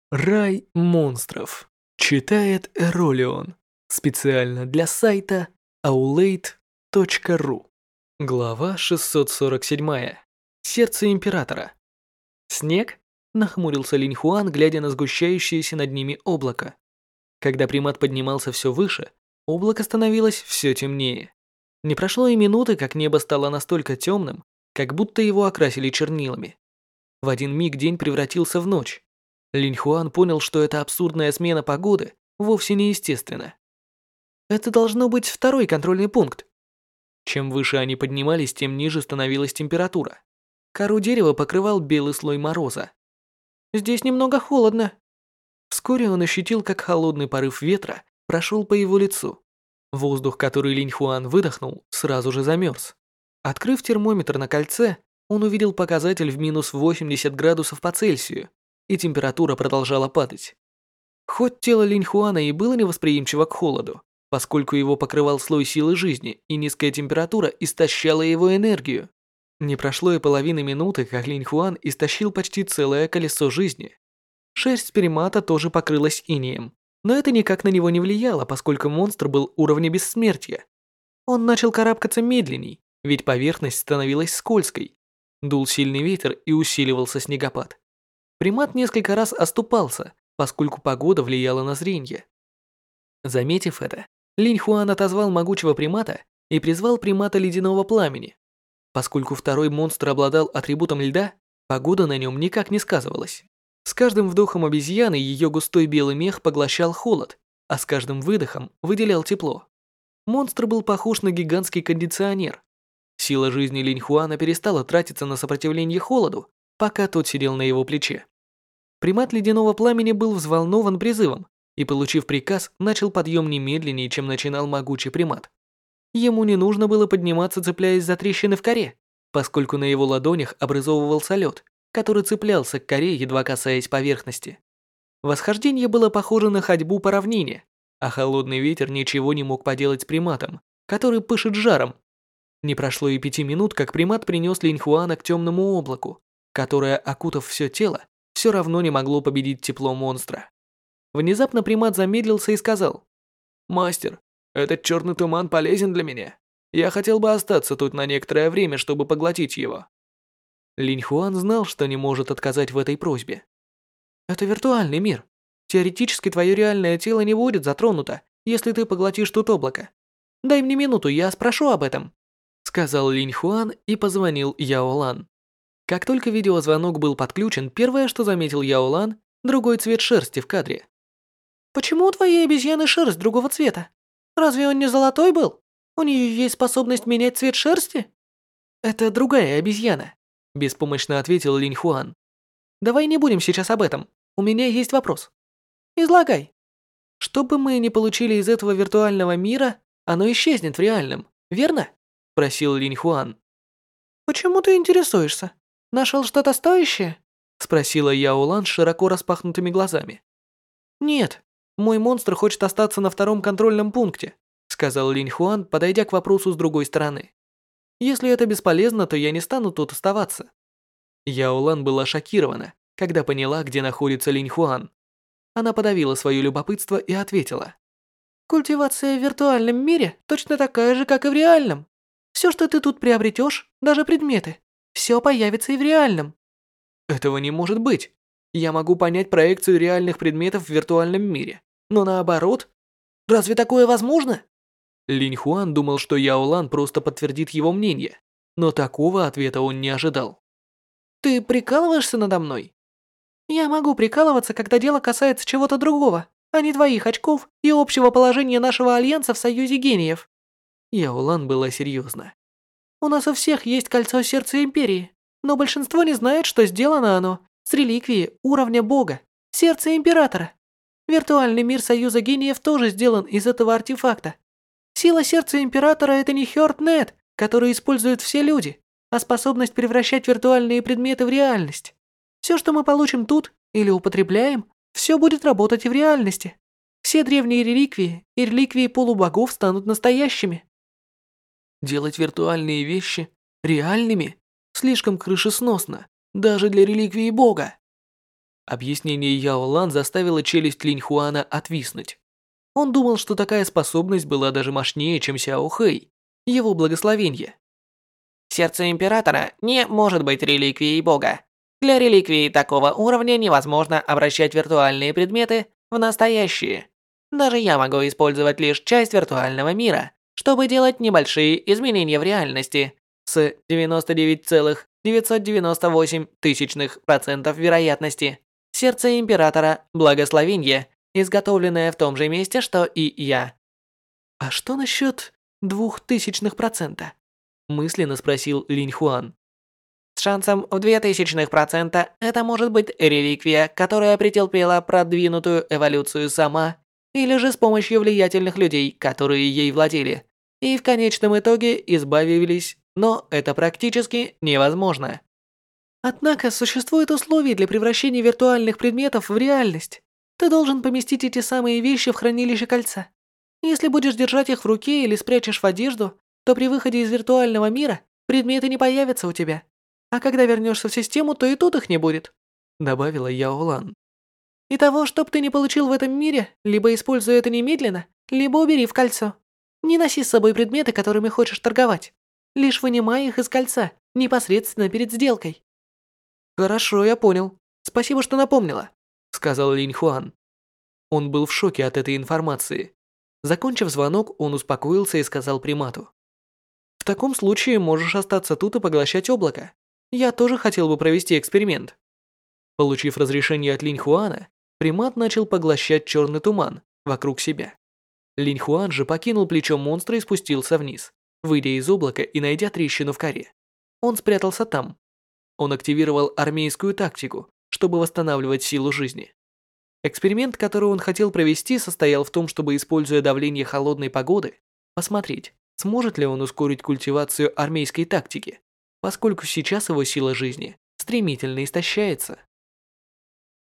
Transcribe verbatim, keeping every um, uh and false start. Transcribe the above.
Рай монстров. Читает Эролион. Специально для сайта аулейт точка ру. Глава шестьсот сорок семь. Сердце Императора. Снег? Нахмурился Линь Хуан, глядя на сгущающееся над ними облако. Когда примат поднимался все выше, облако становилось все темнее. Не прошло и минуты, как небо стало настолько темным, как будто его окрасили чернилами. В один миг день превратился в ночь. Линь Хуан понял, что эта абсурдная смена погоды вовсе не естественна. Это должно быть второй контрольный пункт. Чем выше они поднимались, тем ниже становилась температура. Кору дерева покрывал белый слой мороза. Здесь немного холодно. Вскоре он ощутил, как холодный порыв ветра прошел по его лицу. Воздух, который Линь Хуан выдохнул, сразу же замерз. Открыв термометр на кольце, он увидел показатель в минус восемьдесят градусов по Цельсию, и температура продолжала падать. Хоть тело Линь Хуана и было невосприимчиво к холоду, поскольку его покрывал слой силы жизни, и низкая температура истощала его энергию. Не прошло и половины минуты, как Линь Хуан истощил почти целое колесо жизни. Шерсть примата тоже покрылась инеем, но это никак на него не влияло, поскольку монстр был уровня бессмертия. Он начал карабкаться медленней, ведь поверхность становилась скользкой. Дул сильный ветер и усиливался снегопад. Примат несколько раз оступался, поскольку погода влияла на зрение. Заметив это, Линь Хуан отозвал могучего примата и призвал примата ледяного пламени. Поскольку второй монстр обладал атрибутом льда, погода на нем никак не сказывалась. С каждым вдохом обезьяны ее густой белый мех поглощал холод, а с каждым выдохом выделял тепло. Монстр был похож на гигантский кондиционер. Сила жизни Линь Хуана перестала тратиться на сопротивление холоду, пока тот сидел на его плече. Примат ледяного пламени был взволнован призывом и, получив приказ, начал подъем немедленнее, чем начинал могучий примат. Ему не нужно было подниматься, цепляясь за трещины в коре, поскольку на его ладонях образовывался лед, который цеплялся к коре, едва касаясь поверхности. Восхождение было похоже на ходьбу по равнине, а холодный ветер ничего не мог поделать с приматом, который пышет жаром. Не прошло и пяти минут, как примат принес Линь Хуана к темному облаку, которое, окутав все тело, все равно не могло победить тепло монстра. Внезапно примат замедлился и сказал: «Мастер, этот черный туман полезен для меня. Я хотел бы остаться тут на некоторое время, чтобы поглотить его». Линь Хуан знал, что не может отказать в этой просьбе. «Это виртуальный мир. Теоретически твое реальное тело не будет затронуто, если ты поглотишь тут облако. Дай мне минуту, я спрошу об этом», сказал Линь Хуан и позвонил Яо Лан. Как только видеозвонок был подключен, первое, что заметил Яо Лан, другой цвет шерсти в кадре. «Почему у твоей обезьяны шерсть другого цвета? Разве он не золотой был? У нее есть способность менять цвет шерсти?» «Это другая обезьяна», – беспомощно ответил Линь Хуан. «Давай не будем сейчас об этом. У меня есть вопрос». «Излагай». «Что бы мы ни получили из этого виртуального мира, оно исчезнет в реальном, верно?» – просил Линь Хуан. «Почему ты интересуешься? Нашел что-то стоящее?» – спросила Яо Лан с широко распахнутыми глазами. «Нет, мой монстр хочет остаться на втором контрольном пункте», – сказал Линь Хуан, подойдя к вопросу с другой стороны. «Если это бесполезно, то я не стану тут оставаться». Яо Лан была шокирована, когда поняла, где находится Линь Хуан. Она подавила свое любопытство и ответила: «Культивация в виртуальном мире точно такая же, как и в реальном. Все, что ты тут приобретешь, даже предметы, все появится и в реальном». «Этого не может быть. Я могу понять проекцию реальных предметов в виртуальном мире, но наоборот? Разве такое возможно?» Линь Хуан думал, что Яо Лан просто подтвердит его мнение, но такого ответа он не ожидал. «Ты прикалываешься надо мной?» «Я могу прикалываться, когда дело касается чего-то другого, а не твоих очков и общего положения нашего альянса в Союзе Гениев». Яо Лан была серьезна. «У нас у всех есть кольцо сердца Империи, но большинство не знает, что сделано оно с реликвии уровня Бога, сердца Императора. Виртуальный мир Союза Гениев тоже сделан из этого артефакта. Сила сердца Императора – это не Хёртнет, который используют все люди, а способность превращать виртуальные предметы в реальность. Все, что мы получим тут или употребляем, все будет работать и в реальности. Все древние реликвии и реликвии полубогов станут настоящими». Делать виртуальные вещи реальными слишком крышесносно, даже для реликвии Бога. Объяснение Яо Лан заставило челюсть Линь Хуана отвиснуть. Он думал, что такая способность была даже мощнее, чем Сяо Хэй, его благословение. Сердце Императора не может быть реликвией Бога. Для реликвии такого уровня невозможно обращать виртуальные предметы в настоящие. Даже я могу использовать лишь часть виртуального мира, чтобы делать небольшие изменения в реальности с девяносто девять целых девятьсот девяносто восемь тысячных процентов вероятности. Сердце Императора – благословение, изготовленное в том же месте, что и я. «А что насчет двух тысячных процента?» – мысленно спросил Линь Хуан. С шансом в две тысячных процента это может быть реликвия, которая претерпела продвинутую эволюцию сама, или же с помощью влиятельных людей, которые ей владели, и в конечном итоге избавились, но это практически невозможно. Однако существуют условия для превращения виртуальных предметов в реальность. Ты должен поместить эти самые вещи в хранилище кольца. Если будешь держать их в руке или спрячешь в одежду, то при выходе из виртуального мира предметы не появятся у тебя. А когда вернешься в систему, то и тут их не будет», — добавила Яо Лан. «И того, чтоб ты не получил в этом мире, либо используй это немедленно, либо убери в кольцо. Не носи с собой предметы, которыми хочешь торговать. Лишь вынимай их из кольца, непосредственно перед сделкой». «Хорошо, я понял. Спасибо, что напомнила», — сказал Линь Хуан. Он был в шоке от этой информации. Закончив звонок, он успокоился и сказал примату: «В таком случае можешь остаться тут и поглощать облако. Я тоже хотел бы провести эксперимент». Получив разрешение от Линь Хуана, примат начал поглощать черный туман вокруг себя. Линь Хуан же покинул плечо монстра и спустился вниз, выйдя из облака и найдя трещину в коре. Он спрятался там. Он активировал армейскую тактику, чтобы восстанавливать силу жизни. Эксперимент, который он хотел провести, состоял в том, чтобы, используя давление холодной погоды, посмотреть, сможет ли он ускорить культивацию армейской тактики, поскольку сейчас его сила жизни стремительно истощается.